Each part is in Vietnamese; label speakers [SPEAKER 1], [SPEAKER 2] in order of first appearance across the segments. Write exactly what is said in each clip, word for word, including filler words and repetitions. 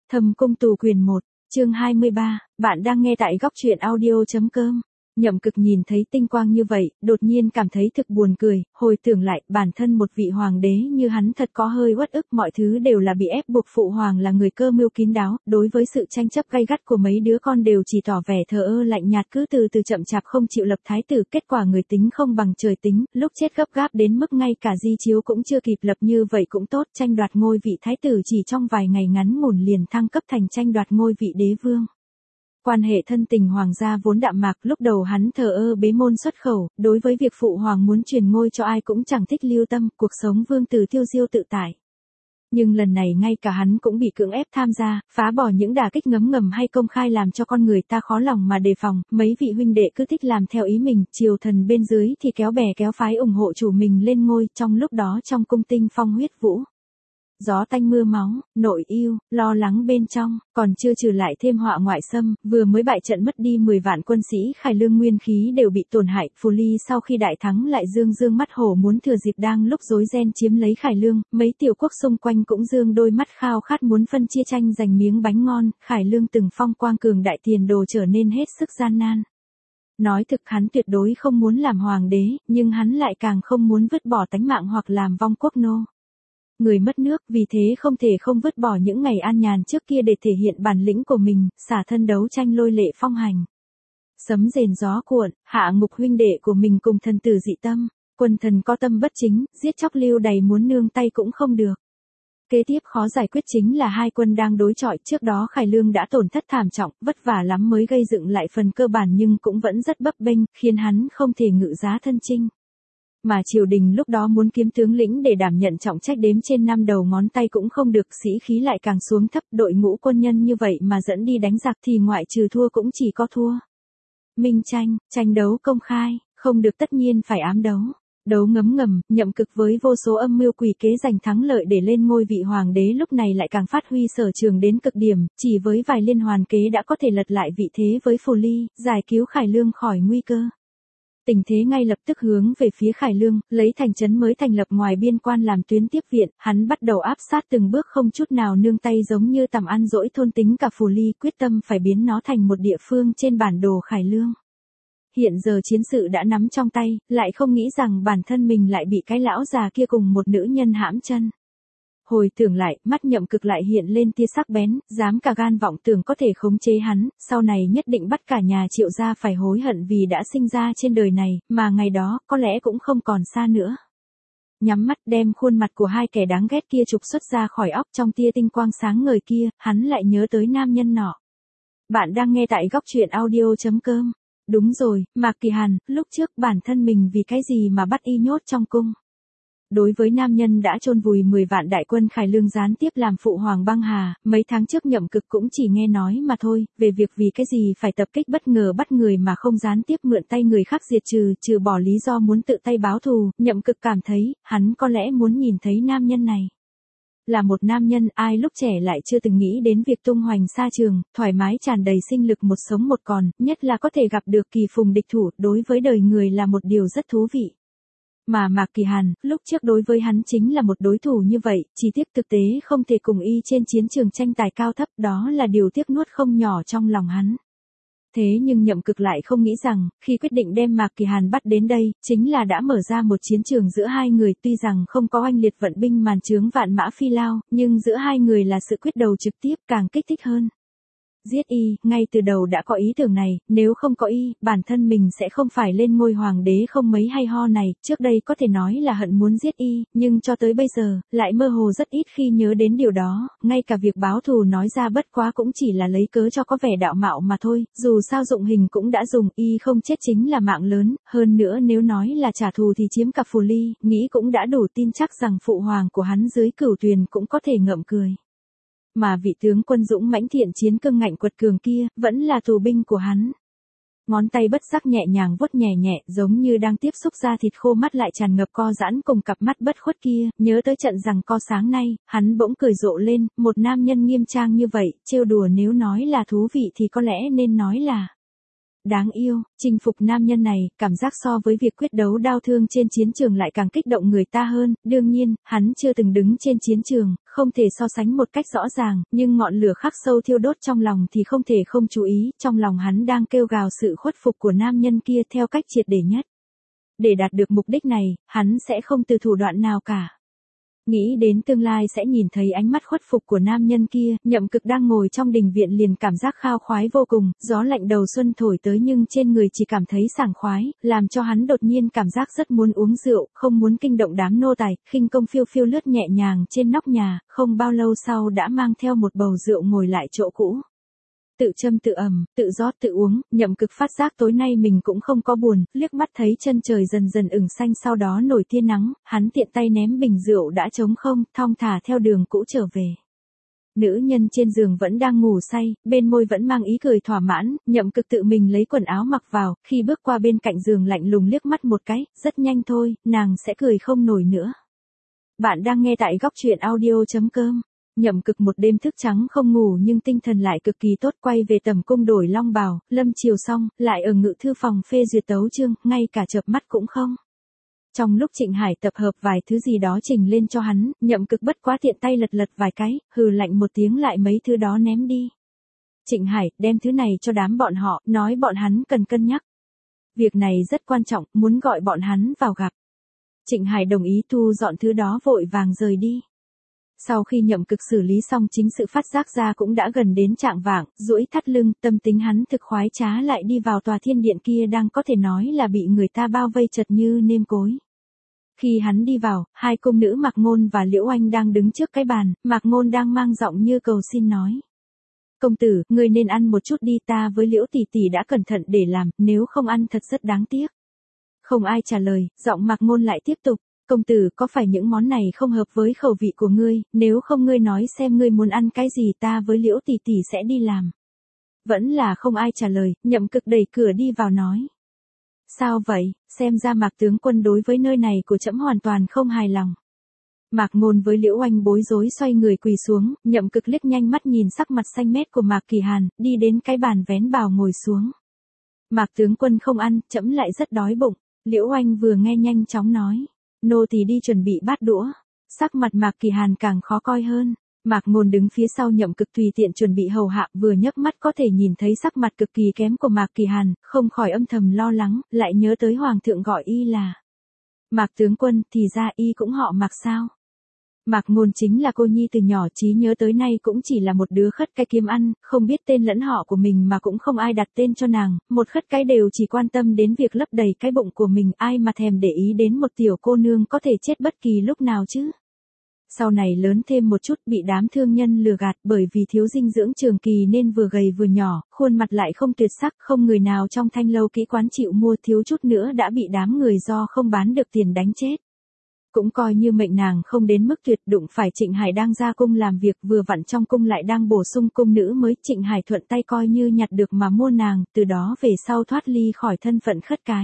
[SPEAKER 1] Thâm cung tù quyền một, chương hai mươi ba, bạn đang nghe tại góc truyện audio.com. Nhậm Cực nhìn thấy tinh quang như vậy, đột nhiên cảm thấy thực buồn cười, hồi tưởng lại, bản thân một vị hoàng đế như hắn thật có hơi uất ức, mọi thứ đều là bị ép buộc, phụ hoàng là người cơ mưu kín đáo, đối với sự tranh chấp gay gắt của mấy đứa con đều chỉ tỏ vẻ thờ ơ lạnh nhạt, cứ từ từ chậm chạp không chịu lập thái tử, kết quả người tính không bằng trời tính, lúc chết gấp gáp đến mức ngay cả di chiếu cũng chưa kịp lập, như vậy cũng tốt, tranh đoạt ngôi vị thái tử chỉ trong vài ngày ngắn ngủn liền thăng cấp thành tranh đoạt ngôi vị đế vương. Quan hệ thân tình hoàng gia vốn đạm mạc, lúc đầu hắn thờ ơ bế môn xuất khẩu, đối với việc phụ hoàng muốn truyền ngôi cho ai cũng chẳng thích lưu tâm, cuộc sống vương tử tiêu diêu tự tại. Nhưng lần này ngay cả hắn cũng bị cưỡng ép tham gia, phá bỏ những đả kích ngấm ngầm hay công khai làm cho con người ta khó lòng mà đề phòng, mấy vị huynh đệ cứ thích làm theo ý mình, triều thần bên dưới thì kéo bè kéo phái ủng hộ chủ mình lên ngôi, trong lúc đó trong cung tinh phong huyết vũ. Gió tanh mưa máu, nội yêu, lo lắng bên trong, còn chưa trừ lại thêm họa ngoại xâm, vừa mới bại trận mất đi mười vạn quân sĩ Khải Lương nguyên khí đều bị tổn hại, Phù Ly sau khi đại thắng lại dương dương mắt hổ muốn thừa dịp đang lúc rối ren chiếm lấy Khải Lương, mấy tiểu quốc xung quanh cũng dương đôi mắt khao khát muốn phân chia tranh giành miếng bánh ngon, Khải Lương từng phong quang cường đại tiền đồ trở nên hết sức gian nan. Nói thực hắn tuyệt đối không muốn làm hoàng đế, nhưng hắn lại càng không muốn vứt bỏ tánh mạng hoặc làm vong quốc nô. Người mất nước, vì thế không thể không vứt bỏ những ngày an nhàn trước kia để thể hiện bản lĩnh của mình, xả thân đấu tranh lôi lệ phong hành. Sấm rền gió cuộn, hạ ngục huynh đệ của mình cùng thần tử dị tâm, quân thần có tâm bất chính, giết chóc lưu đầy muốn nương tay cũng không được. Kế tiếp khó giải quyết chính là hai quân đang đối chọi, trước đó Khải Lương đã tổn thất thảm trọng, vất vả lắm mới gây dựng lại phần cơ bản nhưng cũng vẫn rất bấp bênh, khiến hắn không thể ngự giá thân chinh. Mà triều đình lúc đó muốn kiếm tướng lĩnh để đảm nhận trọng trách đếm trên năm đầu ngón tay cũng không được, sĩ khí lại càng xuống thấp, đội ngũ quân nhân như vậy mà dẫn đi đánh giặc thì ngoại trừ thua cũng chỉ có thua. Minh tranh, tranh đấu công khai, không được tất nhiên phải ám đấu. Đấu ngấm ngầm, Nhậm Cực với vô số âm mưu quỷ kế giành thắng lợi để lên ngôi vị hoàng đế lúc này lại càng phát huy sở trường đến cực điểm, chỉ với vài liên hoàn kế đã có thể lật lại vị thế với Phù Ly, giải cứu Khải Lương khỏi nguy cơ. Tình thế ngay lập tức hướng về phía Khải Lương, lấy thành trấn mới thành lập ngoài biên quan làm tuyến tiếp viện, hắn bắt đầu áp sát từng bước không chút nào nương tay, giống như tầm ăn dỗi thôn tính cả Phù Ly, quyết tâm phải biến nó thành một địa phương trên bản đồ Khải Lương. Hiện giờ chiến sự đã nắm trong tay, lại không nghĩ rằng bản thân mình lại bị cái lão già kia cùng một nữ nhân hãm chân. Hồi tưởng lại, mắt Nhậm Cực lại hiện lên tia sắc bén, dám cả gan vọng tưởng có thể khống chế hắn, sau này nhất định bắt cả nhà Triệu gia phải hối hận vì đã sinh ra trên đời này, mà ngày đó, có lẽ cũng không còn xa nữa. Nhắm mắt đem khuôn mặt của hai kẻ đáng ghét kia trục xuất ra khỏi óc, trong tia tinh quang sáng ngời kia, hắn lại nhớ tới nam nhân nọ. Bạn đang nghe tại góc truyện audio.com. Đúng rồi, Mạc Kỳ Hàn, lúc trước bản thân mình vì cái gì mà bắt y nhốt trong cung. Đối với nam nhân đã chôn vùi mười vạn đại quân Khải Lương gián tiếp làm phụ hoàng băng hà, mấy tháng trước Nhậm Cực cũng chỉ nghe nói mà thôi, về việc vì cái gì phải tập kích bất ngờ bắt người mà không gián tiếp mượn tay người khác diệt trừ, trừ bỏ lý do muốn tự tay báo thù, Nhậm Cực cảm thấy, hắn có lẽ muốn nhìn thấy nam nhân này. Là một nam nhân, ai lúc trẻ lại chưa từng nghĩ đến việc tung hoành xa trường, thoải mái tràn đầy sinh lực một sống một còn, nhất là có thể gặp được kỳ phùng địch thủ, đối với đời người là một điều rất thú vị. Mà Mạc Kỳ Hàn, lúc trước đối với hắn chính là một đối thủ như vậy, chỉ tiếc thực tế không thể cùng y trên chiến trường tranh tài cao thấp, đó là điều tiếc nuốt không nhỏ trong lòng hắn. Thế nhưng Nhậm Cực lại không nghĩ rằng, khi quyết định đem Mạc Kỳ Hàn bắt đến đây, chính là đã mở ra một chiến trường giữa hai người, tuy rằng không có oanh liệt vận binh màn trướng vạn mã phi lao, nhưng giữa hai người là sự quyết đầu trực tiếp càng kích thích hơn. Giết y, ngay từ đầu đã có ý tưởng này, nếu không có y, bản thân mình sẽ không phải lên ngôi hoàng đế không mấy hay ho này, trước đây có thể nói là hận muốn giết y, nhưng cho tới bây giờ, lại mơ hồ rất ít khi nhớ đến điều đó, ngay cả việc báo thù nói ra bất quá cũng chỉ là lấy cớ cho có vẻ đạo mạo mà thôi, dù sao dụng hình cũng đã dùng, y không chết chính là mạng lớn, hơn nữa nếu nói là trả thù thì chiếm cả Phù Ly, nghĩ cũng đã đủ tin chắc rằng phụ hoàng của hắn dưới Cửu Tuyền cũng có thể ngậm cười. Mà vị tướng quân dũng mãnh thiện chiến cương ngạnh quật cường kia, vẫn là tù binh của hắn. Ngón tay bất giác nhẹ nhàng vuốt nhẹ nhẹ, giống như đang tiếp xúc da thịt khô, mắt lại tràn ngập co giãn cùng cặp mắt bất khuất kia, nhớ tới trận giằng co sáng nay, hắn bỗng cười rộ lên, một nam nhân nghiêm trang như vậy, trêu đùa nếu nói là thú vị thì có lẽ nên nói là Đáng yêu, chinh phục nam nhân này, cảm giác so với việc quyết đấu đao thương trên chiến trường lại càng kích động người ta hơn, đương nhiên, hắn chưa từng đứng trên chiến trường, không thể so sánh một cách rõ ràng, nhưng ngọn lửa khắc sâu thiêu đốt trong lòng thì không thể không chú ý, trong lòng hắn đang kêu gào sự khuất phục của nam nhân kia theo cách triệt để nhất. Để đạt được mục đích này, hắn sẽ không từ thủ đoạn nào cả. Nghĩ đến tương lai sẽ nhìn thấy ánh mắt khuất phục của nam nhân kia, Nhậm Cực đang ngồi trong đình viện liền cảm giác khao khoái vô cùng, gió lạnh đầu xuân thổi tới nhưng trên người chỉ cảm thấy sảng khoái, làm cho hắn đột nhiên cảm giác rất muốn uống rượu, không muốn kinh động đám nô tài, khinh công phiêu phiêu lướt nhẹ nhàng trên nóc nhà, không bao lâu sau đã mang theo một bầu rượu ngồi lại chỗ cũ. Tự châm tự ẩm, tự rót tự uống, Nhậm Cực phát giác tối nay mình cũng không có buồn, liếc mắt thấy chân trời dần dần ửng xanh sau đó nổi tia nắng, hắn tiện tay ném bình rượu đã trống không, thong thả theo đường cũ trở về. Nữ nhân trên giường vẫn đang ngủ say, bên môi vẫn mang ý cười thỏa mãn, Nhậm Cực tự mình lấy quần áo mặc vào, khi bước qua bên cạnh giường lạnh lùng liếc mắt một cái, rất nhanh thôi, nàng sẽ cười không nổi nữa. Bạn đang nghe tại góc truyện audio chấm com. Nhậm Cực một đêm thức trắng không ngủ nhưng tinh thần lại cực kỳ tốt, quay về tầm cung đổi long bào, lâm chiều xong, lại ở ngự thư phòng phê duyệt tấu chương, ngay cả chợp mắt cũng không. Trong lúc Trịnh Hải tập hợp vài thứ gì đó trình lên cho hắn, Nhậm Cực bất quá tiện tay lật lật vài cái, hừ lạnh một tiếng lại mấy thứ đó ném đi. Trịnh Hải, đem thứ này cho đám bọn họ, nói bọn hắn cần cân nhắc. Việc này rất quan trọng, muốn gọi bọn hắn vào gặp. Trịnh Hải đồng ý thu dọn thứ đó vội vàng rời đi. Sau khi Nhậm Cực xử lý xong chính sự phát giác ra cũng đã gần đến trạng vạng, duỗi thắt lưng, tâm tính hắn thực khoái trá lại đi vào tòa thiên điện kia đang có thể nói là bị người ta bao vây chật như nêm cối. Khi hắn đi vào, hai cung nữ Mạc Ngôn và Liễu Oanh đang đứng trước cái bàn, Mạc Ngôn đang mang giọng như cầu xin nói. Công tử, ngươi nên ăn một chút đi, ta với Liễu tỷ tỷ đã cẩn thận để làm, nếu không ăn thật rất đáng tiếc. Không ai trả lời, giọng Mạc Ngôn lại tiếp tục. Công tử, có phải những món này không hợp với khẩu vị của ngươi, nếu không ngươi nói xem ngươi muốn ăn cái gì, ta với Liễu tỷ tỷ sẽ đi làm. Vẫn là không ai trả lời, Nhậm Cực đẩy cửa đi vào nói. Sao vậy, xem ra Mạc tướng quân đối với nơi này của trẫm hoàn toàn không hài lòng. Mạc Ngôn với Liễu Oanh bối rối xoay người quỳ xuống, Nhậm Cực liếc nhanh mắt nhìn sắc mặt xanh mét của Mạc Kỳ Hàn, đi đến cái bàn vén bào ngồi xuống. Mạc tướng quân không ăn, trẫm lại rất đói bụng. Liễu Oanh vừa nghe nhanh chóng nói. Nô tỳ đi chuẩn bị bát đũa. Sắc mặt Mạc Kỳ Hàn càng khó coi hơn. Mạc Ngôn đứng phía sau Nhậm Cực tùy tiện chuẩn bị hầu hạ, vừa nhấc mắt có thể nhìn thấy sắc mặt cực kỳ kém của Mạc Kỳ Hàn, không khỏi âm thầm lo lắng, lại nhớ tới hoàng thượng gọi y là Mạc tướng quân, thì ra y cũng họ Mạc sao? Mạc Ngôn chính là cô nhi từ nhỏ trí nhớ tới nay cũng chỉ là một đứa khất cái kiếm ăn, không biết tên lẫn họ của mình mà cũng không ai đặt tên cho nàng, một khất cái đều chỉ quan tâm đến việc lấp đầy cái bụng của mình, ai mà thèm để ý đến một tiểu cô nương có thể chết bất kỳ lúc nào chứ. Sau này lớn thêm một chút bị đám thương nhân lừa gạt bởi vì thiếu dinh dưỡng trường kỳ nên vừa gầy vừa nhỏ, khuôn mặt lại không tuyệt sắc, không người nào trong thanh lâu kỹ quán chịu mua, thiếu chút nữa đã bị đám người do không bán được tiền đánh chết. Cũng coi như mệnh nàng không đến mức tuyệt, đụng phải Trịnh Hải đang ra cung làm việc, vừa vặn trong cung lại đang bổ sung cung nữ mới, Trịnh Hải thuận tay coi như nhặt được mà mua nàng, từ đó về sau thoát ly khỏi thân phận khất cái.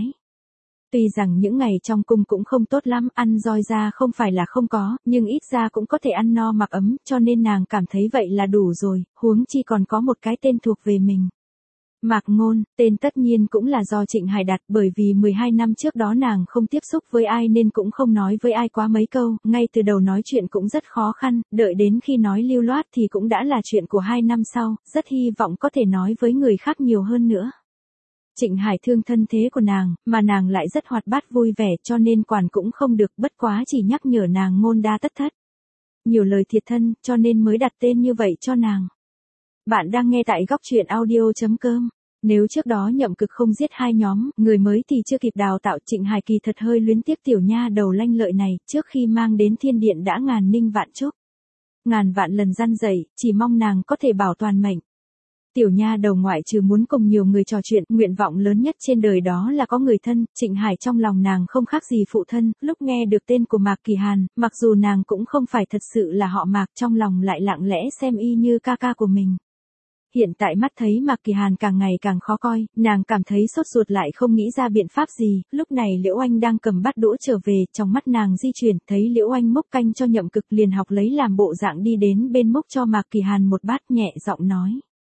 [SPEAKER 1] Tuy rằng những ngày trong cung cũng không tốt lắm, ăn roi ra không phải là không có, nhưng ít ra cũng có thể ăn no mặc ấm, cho nên nàng cảm thấy vậy là đủ rồi, huống chi còn có một cái tên thuộc về mình. Mạc Ngôn, tên tất nhiên cũng là do Trịnh Hải đặt, bởi vì mười hai năm trước đó nàng không tiếp xúc với ai nên cũng không nói với ai quá mấy câu, ngay từ đầu nói chuyện cũng rất khó khăn, đợi đến khi nói lưu loát thì cũng đã là chuyện của hai năm sau, rất hy vọng có thể nói với người khác nhiều hơn nữa. Trịnh Hải thương thân thế của nàng, mà nàng lại rất hoạt bát vui vẻ cho nên quản cũng không được, bất quá chỉ nhắc nhở nàng ngôn đa tất thất. Nhiều lời thiệt thân, cho nên mới đặt tên như vậy cho nàng. Bạn đang nghe tại góc truyện audio chấm com. Nếu trước đó Nhậm Cực không giết hai nhóm, người mới thì chưa kịp đào tạo, Trịnh Hải kỳ thật hơi luyến tiếc tiểu nha đầu lanh lợi này, trước khi mang đến thiên điện đã ngàn ninh vạn chúc. Ngàn vạn lần răn dạy, chỉ mong nàng có thể bảo toàn mệnh. Tiểu nha đầu ngoại trừ muốn cùng nhiều người trò chuyện, nguyện vọng lớn nhất trên đời đó là có người thân, Trịnh Hải trong lòng nàng không khác gì phụ thân, lúc nghe được tên của Mạc Kỳ Hàn, mặc dù nàng cũng không phải thật sự là họ Mạc, trong lòng lại lặng lẽ xem y như ca ca của mình. Hiện tại mắt thấy Mạc Kỳ Hàn càng ngày càng khó coi, nàng cảm thấy sốt ruột lại không nghĩ ra biện pháp gì, lúc này Liễu Oanh đang cầm bát đũa trở về, trong mắt nàng di chuyển, thấy Liễu Oanh múc canh cho Nhậm Cực liền học lấy làm bộ dạng đi đến bên múc cho Mạc Kỳ Hàn một bát, nhẹ giọng nói.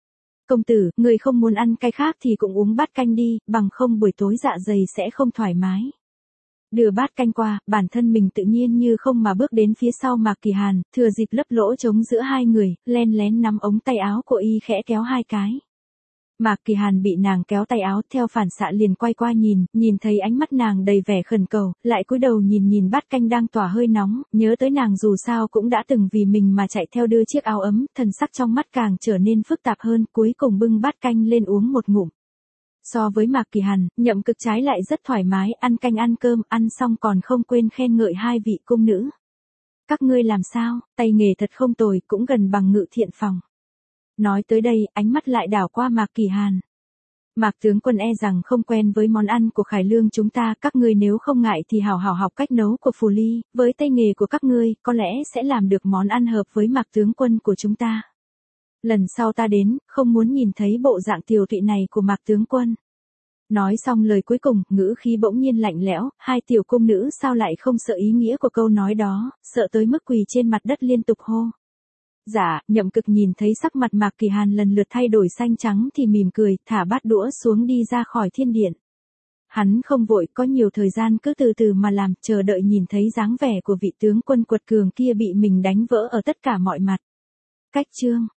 [SPEAKER 1] Công tử, người không muốn ăn cái khác thì cũng uống bát canh đi, bằng không buổi tối dạ dày sẽ không thoải mái. Đưa bát canh qua, bản thân mình tự nhiên như không mà bước đến phía sau Mạc Kỳ Hàn, thừa dịp lấp lỗ trống giữa hai người, len lén nắm ống tay áo của y khẽ kéo hai cái. Mạc Kỳ Hàn bị nàng kéo tay áo, theo phản xạ liền quay qua nhìn, nhìn thấy ánh mắt nàng đầy vẻ khẩn cầu, lại cúi đầu nhìn nhìn bát canh đang tỏa hơi nóng, nhớ tới nàng dù sao cũng đã từng vì mình mà chạy theo đưa chiếc áo ấm, thần sắc trong mắt càng trở nên phức tạp hơn, cuối cùng bưng bát canh lên uống một ngụm. So với Mạc Kỳ Hàn, Nhậm Cực trái lại rất thoải mái, ăn canh ăn cơm, ăn xong còn không quên khen ngợi hai vị cung nữ. Các ngươi làm sao, tay nghề thật không tồi, cũng gần bằng Ngự Thiện phòng. Nói tới đây, ánh mắt lại đảo qua Mạc Kỳ Hàn. Mạc tướng quân e rằng không quen với món ăn của Khải Lương chúng ta, các ngươi nếu không ngại thì hảo hảo học cách nấu của Phù Ly, với tay nghề của các ngươi, có lẽ sẽ làm được món ăn hợp với Mạc tướng quân của chúng ta. Lần sau ta đến, không muốn nhìn thấy bộ dạng tiều tụy này của Mạc tướng quân. Nói xong lời cuối cùng, ngữ khí bỗng nhiên lạnh lẽo, hai tiểu cung nữ sao lại không sợ ý nghĩa của câu nói đó, sợ tới mức quỳ trên mặt đất liên tục hô. Dạ, Nhậm Cực nhìn thấy sắc mặt Mạc Kỳ Hàn lần lượt thay đổi xanh trắng thì mỉm cười, thả bát đũa xuống đi ra khỏi thiên điện. Hắn không vội, có nhiều thời gian cứ từ từ mà làm, chờ đợi nhìn thấy dáng vẻ của vị tướng quân quật cường kia bị mình đánh vỡ ở tất cả mọi mặt. Cách chương